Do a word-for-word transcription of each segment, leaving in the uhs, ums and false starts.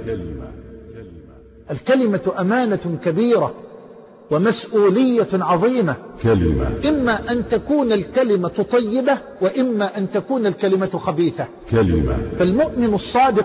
الكلمة أمانة كبيرة ومسؤولية عظيمة. كلمة. إما أن تكون الكلمة طيبة وإما أن تكون الكلمة خبيثة. كلمة. فالمؤمن الصادق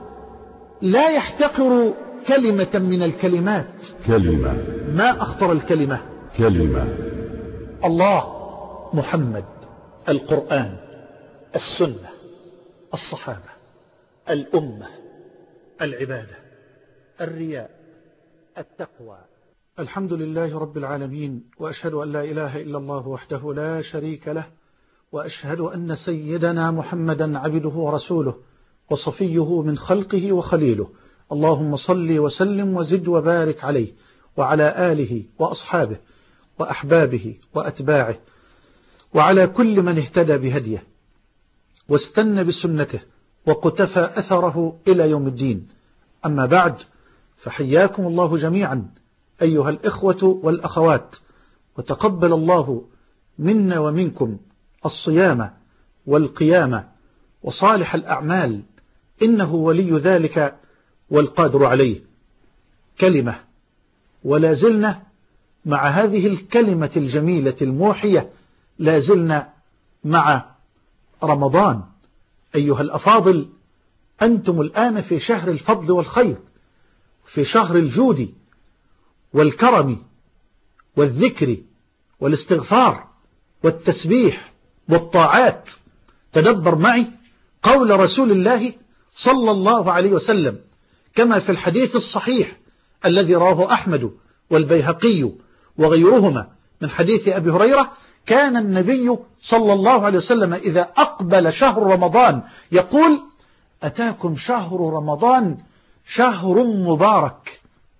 لا يحتقر كلمة من الكلمات. كلمة. ما أخطر الكلمة؟ كلمة. الله، محمد، القرآن، السنة، الصحابة، الأمة، العبادة، الرياء، التقوى. الحمد لله رب العالمين، وأشهد أن لا إله إلا الله وحده لا شريك له، وأشهد أن سيدنا محمدا عبده ورسوله وصفيه من خلقه وخليله. اللهم صل وسلم وزد وبارك عليه وعلى آله وأصحابه وأحبابه وأتباعه وعلى كل من اهتدى بهديه واستنى بسنته وقتفى أثره إلى يوم الدين. أما بعد، فحياكم الله جميعا أيها الإخوة والأخوات، وتقبل الله منا ومنكم الصيام والقيام وصالح الأعمال، إنه ولي ذلك والقادر عليه. كلمة، ولا زلنا مع هذه الكلمة الجميلة الموحية، لا زلنا مع رمضان. أيها الأفاضل، أنتم الآن في شهر الفضل والخير، في شهر الجود والكرم والذكر والاستغفار والتسبيح والطاعات. تدبر معي قول رسول الله صلى الله عليه وسلم كما في الحديث الصحيح الذي رواه أحمد والبيهقي وغيرهما من حديث أبي هريرة: كان النبي صلى الله عليه وسلم إذا أقبل شهر رمضان يقول: أتاكم شهر رمضان شهر مبارك،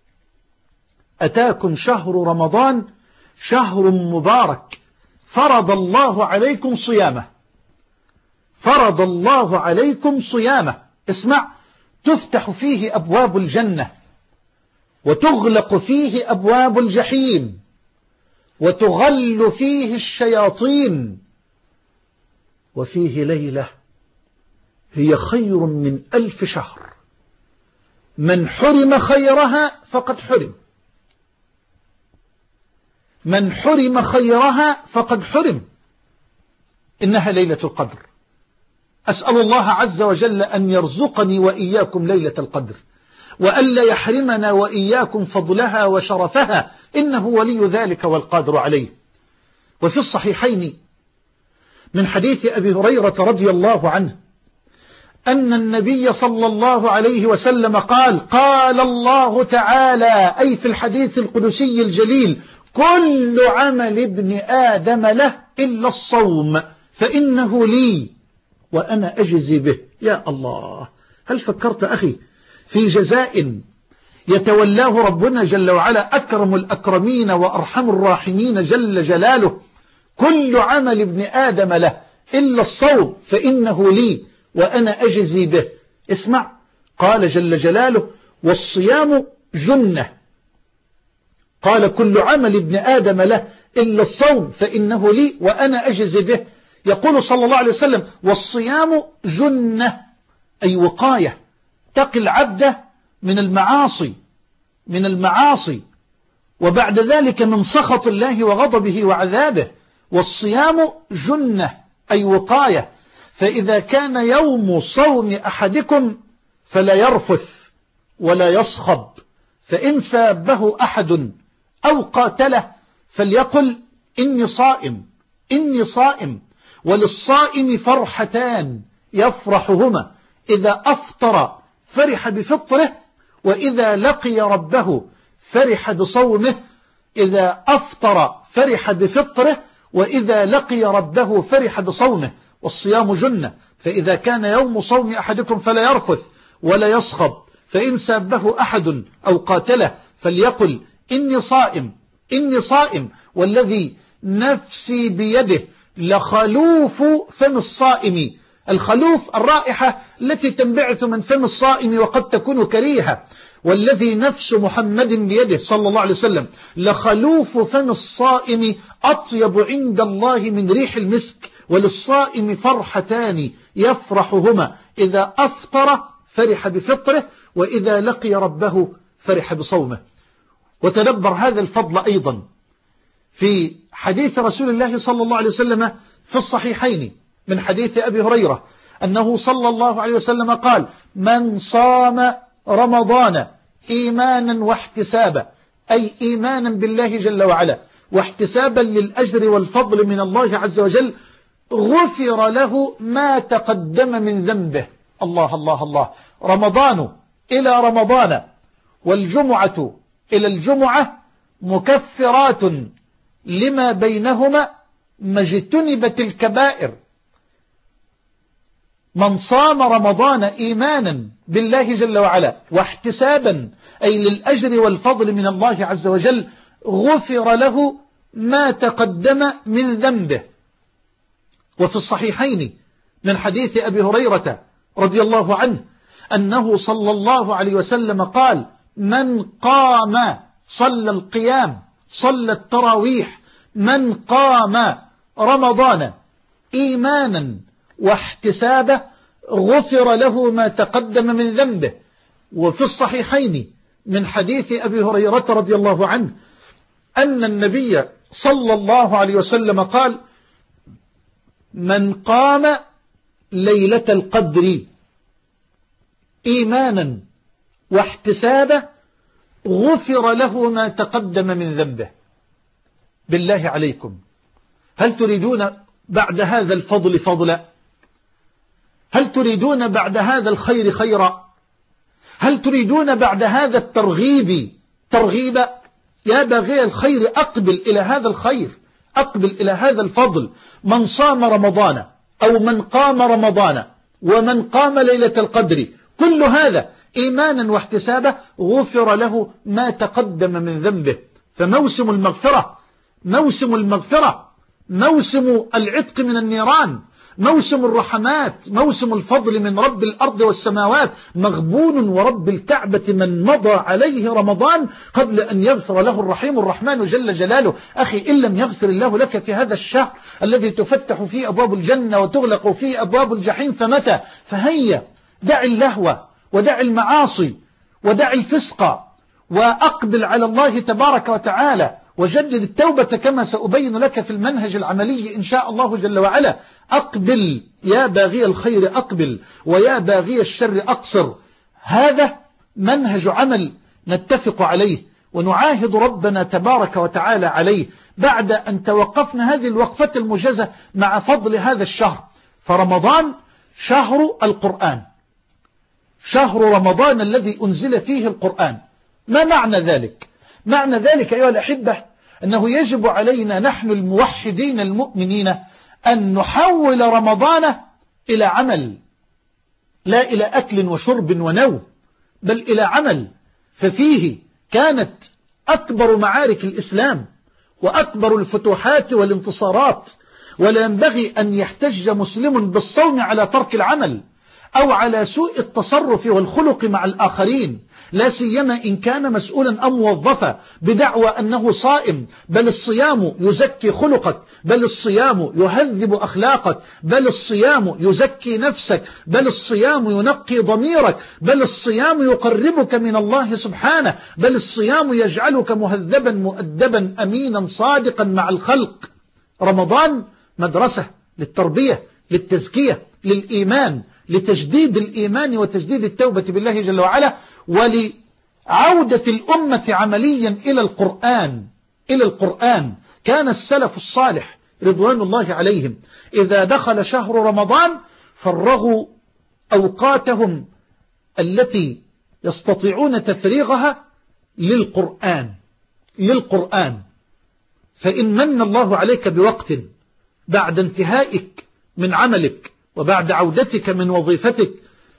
أتاكم شهر رمضان شهر مبارك، فرض الله عليكم صيامه، فرض الله عليكم صيامه. اسمع: تفتح فيه أبواب الجنة، وتغلق فيه أبواب الجحيم، وتغل فيه الشياطين، وفيه ليلة هي خير من ألف شهر، من حرم خيرها فقد حرم، من حرم خيرها فقد حرم. إنها ليلة القدر. أسأل الله عز وجل أن يرزقني وإياكم ليلة القدر، وألا يحرمنا وإياكم فضلها وشرفها، إنه ولي ذلك والقادر عليه. وفي الصحيحين من حديث أبي هريرة رضي الله عنه أن النبي صلى الله عليه وسلم قال: قال الله تعالى، أي في الحديث القدسي الجليل: كل عمل ابن آدم له إلا الصوم فإنه لي وأنا أجزي به. يا الله، هل فكرت أخي في جزاء يتولاه ربنا جل وعلا، أكرم الأكرمين وأرحم الراحمين جل جلاله؟ كل عمل ابن آدم له إلا الصوم فإنه لي وأنا أجزي به. اسمع، قال جل جلاله: والصيام جنة. قال: كل عمل ابن آدم له إلا الصوم فإنه لي وأنا أجزي به. يقول صلى الله عليه وسلم: والصيام جنة، أي وقاية، تقي العبد من المعاصي، من المعاصي وبعد ذلك من سخط الله وغضبه وعذابه. والصيام جنة، أي وقاية. فإذا كان يوم صوم أحدكم فلا يرفث ولا يصخب، فإن سابه أحد أو قاتله فليقل: إني صائم، إني صائم. وللصائم فرحتان يفرحهما: إذا أفطر فرح بفطره، وإذا لقي ربه فرح بصومه. إذا أفطر فرح بفطره، وإذا لقي ربه فرح بصومه. والصيام جنة، فإذا كان يوم صوم أحدكم فلا يرفث ولا يصخب، فإن سابه أحد أو قاتله فليقل: إني صائم، إني صائم. والذي نفسي بيده لخلوف فم الصائم. الخلوف الرائحة التي تنبعث من فم الصائم وقد تكون كريهة. والذي نفس محمد بيده صلى الله عليه وسلم لخلوف فم الصائم أطيب عند الله من ريح المسك. وللصائم فرحتان يفرحهما: إذا أفطر فرح بفطره، وإذا لقي ربه فرح بصومه. وتدبر هذا الفضل أيضا في حديث رسول الله صلى الله عليه وسلم في الصحيحين من حديث أبي هريرة أنه صلى الله عليه وسلم قال: من صام رمضان إيمانا واحتسابا، أي إيمانا بالله جل وعلا واحتسابا للأجر والفضل من الله عز وجل، غفر له ما تقدم من ذنبه. الله الله الله. رمضان إلى رمضان والجمعة إلى الجمعة مكفرات لما بينهما ما اجتنبت الكبائر. من صام رمضان إيمانا بالله جل وعلا واحتسابا، أي للأجر والفضل من الله عز وجل، غفر له ما تقدم من ذنبه. وفي الصحيحين من حديث أبي هريرة رضي الله عنه أنه صلى الله عليه وسلم قال: من قام، صلى القيام، صلى التراويح، من قام رمضان إيمانا واحتسابا غفر له ما تقدم من ذنبه. وفي الصحيحين من حديث أبي هريرة رضي الله عنه أن النبي صلى الله عليه وسلم قال: من قام ليلة القدر إيمانا واحتسابا غفر له ما تقدم من ذنبه. بالله عليكم، هل تريدون بعد هذا الفضل فضلا؟ هل تريدون بعد هذا الخير خيرا؟ هل تريدون بعد هذا الترغيب ترغيبا؟ يا باغي الخير أقبل إلى هذا الخير، أقبل إلى هذا الفضل. من صام رمضان أو من قام رمضان ومن قام ليلة القدر، كل هذا إيمانا واحتسابا غفر له ما تقدم من ذنبه. فموسم المغفرة، موسم المغفرة، موسم العتق من النيران، موسم الرحمات، موسم الفضل من رب الأرض والسماوات، مغبون ورب الكعبة من مضى عليه رمضان قبل أن يغفر له الرحيم الرحمن جل جلاله. أخي، إن لم يغفر الله لك في هذا الشهر الذي تفتح فيه أبواب الجنة وتغلق فيه أبواب الجحيم فمتى؟ فهيا دع اللهو ودع المعاصي ودع الفسق وأقبل على الله تبارك وتعالى وجدد التوبة كما سأبين لك في المنهج العملي إن شاء الله جل وعلا. أقبل يا باغي الخير أقبل، ويا باغي الشر أقصر. هذا منهج عمل نتفق عليه ونعاهد ربنا تبارك وتعالى عليه بعد أن توقفنا هذه الوقفة المجزة مع فضل هذا الشهر. فرمضان شهر القرآن، شهر رمضان الذي أنزل فيه القرآن. ما معنى ذلك؟ معنى ذلك أيها الأحبة أنه يجب علينا نحن الموحدين المؤمنين أن نحول رمضان إلى عمل، لا إلى أكل وشرب ونوم، بل إلى عمل. ففيه كانت أكبر معارك الإسلام وأكبر الفتوحات والانتصارات، ولا ينبغي أن يحتج مسلم بالصوم على ترك العمل أو على سوء التصرف والخلق مع الآخرين، لا سيما إن كان مسؤولا أم موظفا بدعوى أنه صائم. بل الصيام يزكي خلقك، بل الصيام يهذب أخلاقك، بل الصيام يزكي نفسك، بل الصيام ينقي ضميرك، بل الصيام يقربك من الله سبحانه، بل الصيام يجعلك مهذبا مؤدبا أمينا صادقا مع الخلق. رمضان مدرسة للتربية، للتزكية، للإيمان، لتجديد الإيمان وتجديد التوبة بالله جل وعلا، ولعودة الأمة عمليا إلى القرآن. إلى القرآن كان السلف الصالح رضوان الله عليهم إذا دخل شهر رمضان فرغوا أوقاتهم التي يستطيعون تفريغها للقرآن. للقرآن فإن من الله عليك بوقت بعد انتهائك من عملك وبعد عودتك من وظيفتك،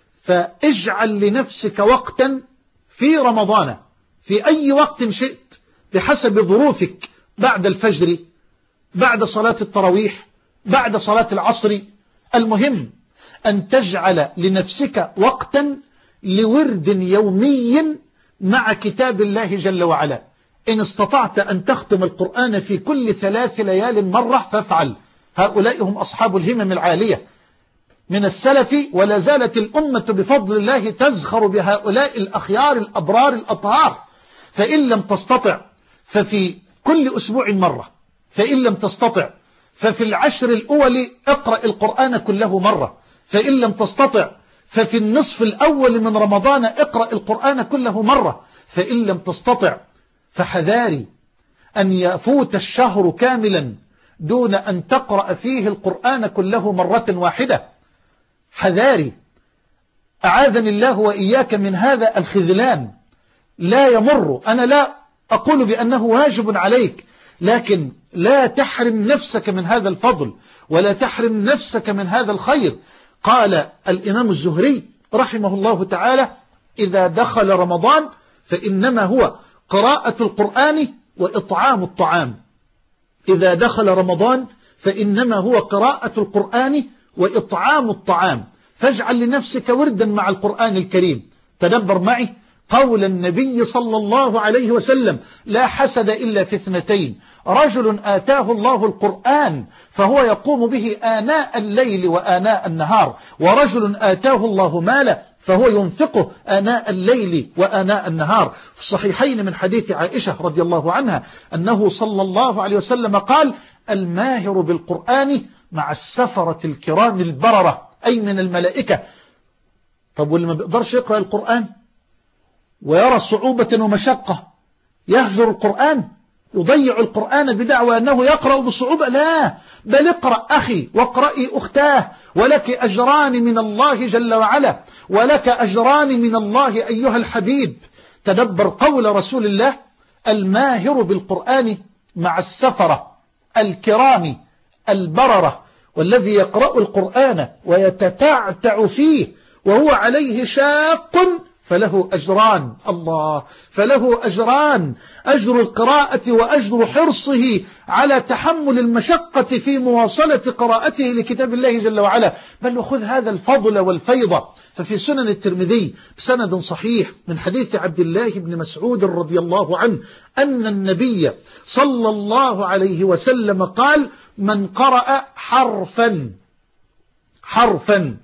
فاجعل لنفسك وقتا في رمضان في أي وقت شئت بحسب ظروفك، بعد الفجر، بعد صلاة التراويح، بعد صلاة العصر. المهم أن تجعل لنفسك وقتا لورد يومي مع كتاب الله جل وعلا. إن استطعت أن تختم القرآن في كل ثلاث ليال مرة فافعل، هؤلاء هم أصحاب الهمم العالية. من السلف، ولا زالت الأمة بفضل الله تزخر بهؤلاء الأخيار الأبرار الأطهار. فإن لم تستطع ففي كل أسبوع مرة، فإن لم تستطع ففي العشر الأول اقرأ القرآن كله مرة، فإن لم تستطع ففي النصف الأول من رمضان اقرأ القرآن كله مرة، فإن لم تستطع فحذاري أن يفوت الشهر كاملا دون أن تقرأ فيه القرآن كله مرة واحدة. حذاري، أعاذني الله وإياك من هذا الخذلان. لا يمر، أنا لا أقول بأنه واجب عليك، لكن لا تحرم نفسك من هذا الفضل ولا تحرم نفسك من هذا الخير. قال الإمام الزهري رحمه الله تعالى: إذا دخل رمضان فإنما هو قراءة القرآن وإطعام الطعام. إذا دخل رمضان فإنما هو قراءة القرآن وإطعام الطعام. فاجعل لنفسك وردا مع القرآن الكريم. تدبر معي قول النبي صلى الله عليه وسلم: لا حسد إلا في اثنتين، رجل آتاه الله القرآن فهو يقوم به آناء الليل وآناء النهار، ورجل آتاه الله مالا فهو ينفقه آناء الليل وآناء النهار. في الصحيحين من حديث عائشة رضي الله عنها أنه صلى الله عليه وسلم قال: الماهر بالقرآن مع السفرة الكرام البررة، أي من الملائكة. طب واللي ما بيقدرش يقرأ القرآن ويرى صعوبة ومشقة يهجر القرآن، يضيع القرآن بدعوى أنه يقرأ بصعوبة؟ لا، بل اقرأ أخي واقرأي أختاه، ولك أجران من الله جل وعلا، ولك أجران من الله أيها الحبيب. تدبر قول رسول الله: الماهر بالقرآن مع السفرة الكرام البررة، والذي يقرأ القرآن ويتتعتع فيه وهو عليه شاق فله أجران. الله، فله أجران: أجر القراءة وأجر حرصه على تحمل المشقة في مواصلة قراءته لكتاب الله جل وعلا. بل وخذ هذا الفضل والفيض. ففي سنن الترمذي بسند صحيح من حديث عبد الله بن مسعود رضي الله عنه أن النبي صلى الله عليه وسلم قال: من قرأ حرفا حرفا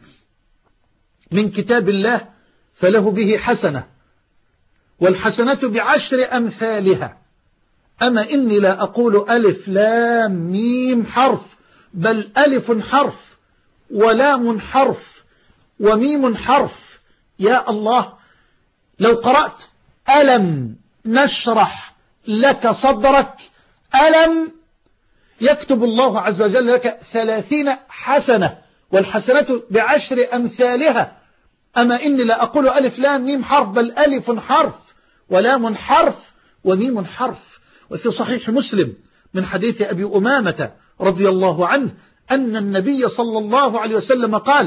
من كتاب الله فله به حسنة، والحسنة بعشر أمثالها. أما إني لا أقول ألف لام ميم حرف، بل ألف حرف ولام حرف وميم حرف. يا الله، لو قرأت ألم نشرح لك صدرك، ألم يكتب الله عز وجل لك ثلاثين حسنة، والحسنة بعشر أمثالها. أما إني لا أقول ألف لام ميم حرف، بل ألف حرف ولام حرف وميم حرف. وفي صحيح مسلم من حديث أبي أمامة رضي الله عنه أن النبي صلى الله عليه وسلم قال: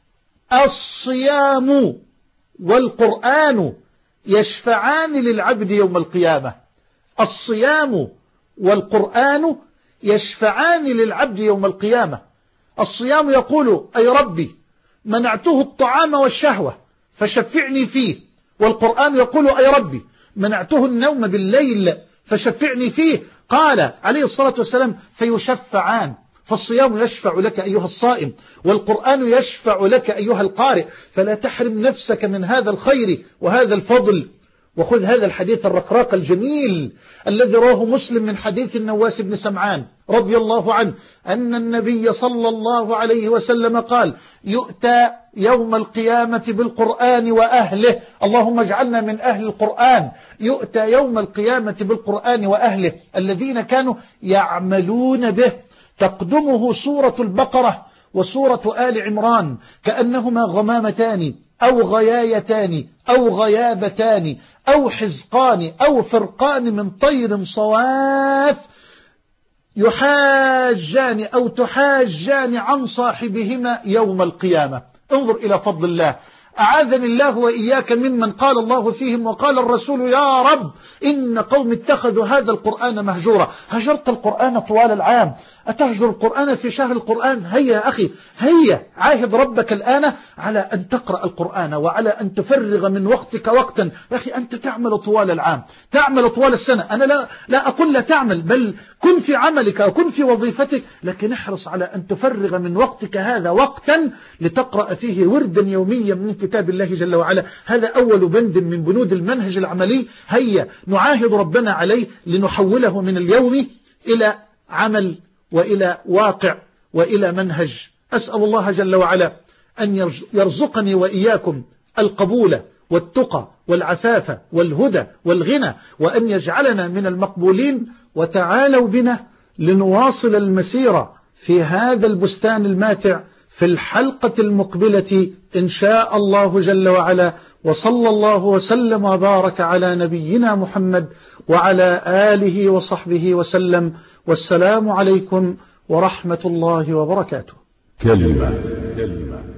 الصيام والقرآن يشفعان للعبد يوم القيامة. الصيام والقرآن يشفعان للعبد يوم القيامة. الصيام يقول: أي ربي منعته الطعام والشهوة فشفعني فيه، والقرآن يقول: أي ربي منعته النوم بالليل فشفعني فيه. قال عليه الصلاة والسلام: فيشفعان. فالصيام يشفع لك أيها الصائم، والقرآن يشفع لك أيها القارئ. فلا تحرم نفسك من هذا الخير وهذا الفضل. وخذ هذا الحديث الرقراق الجميل الذي رواه مسلم من حديث النواس بن سمعان رضي الله عنه أن النبي صلى الله عليه وسلم قال: يؤتى يوم القيامة بالقرآن وأهله. اللهم اجعلنا من أهل القرآن. يؤتى يوم القيامة بالقرآن وأهله الذين كانوا يعملون به. تقدمه سورة البقرة وسورة آل عمران كأنهما غمامتان أو غيايتان أو غيابتان أو حزقان أو فرقان من طير صواف يحاجان أو تحاجان عن صاحبهما يوم القيامة. انظر إلى فضل الله. أعاذني الله وإياك ممن قال الله فيهم وقال الرسول: يا رب إن قوم اتخذوا هذا القرآن مهجورا. هجرت القرآن طوال العام، أتهجر القرآن في شهر القرآن؟ هيا يا أخي، هيا عاهد ربك الآن على أن تقرأ القرآن وعلى أن تفرغ من وقتك وقتا. يا أخي أنت تعمل طوال العام، تعمل طوال السنة، أنا لا, لا أقول لا تعمل، بل كن في عملك وكن في وظيفتك، لكن احرص على أن تفرغ من وقتك هذا وقتا لتقرأ فيه وردا يوميا من كتاب الله جل وعلا. هذا أول بند من بنود المنهج العملي. هيا نعاهد ربنا عليه لنحوله من اليوم إلى عمل وإلى واقع وإلى منهج. أسأل الله جل وعلا أن يرزقني وإياكم القبول والتقى والعفاف والهدى والغنى، وأن يجعلنا من المقبولين. وتعالوا بنا لنواصل المسيرة في هذا البستان الماتع في الحلقة المقبلة إن شاء الله جل وعلا. وصلى الله وسلم وبارك على نبينا محمد وعلى آله وصحبه وسلم، والسلام عليكم ورحمة الله وبركاته. كلمة كلمة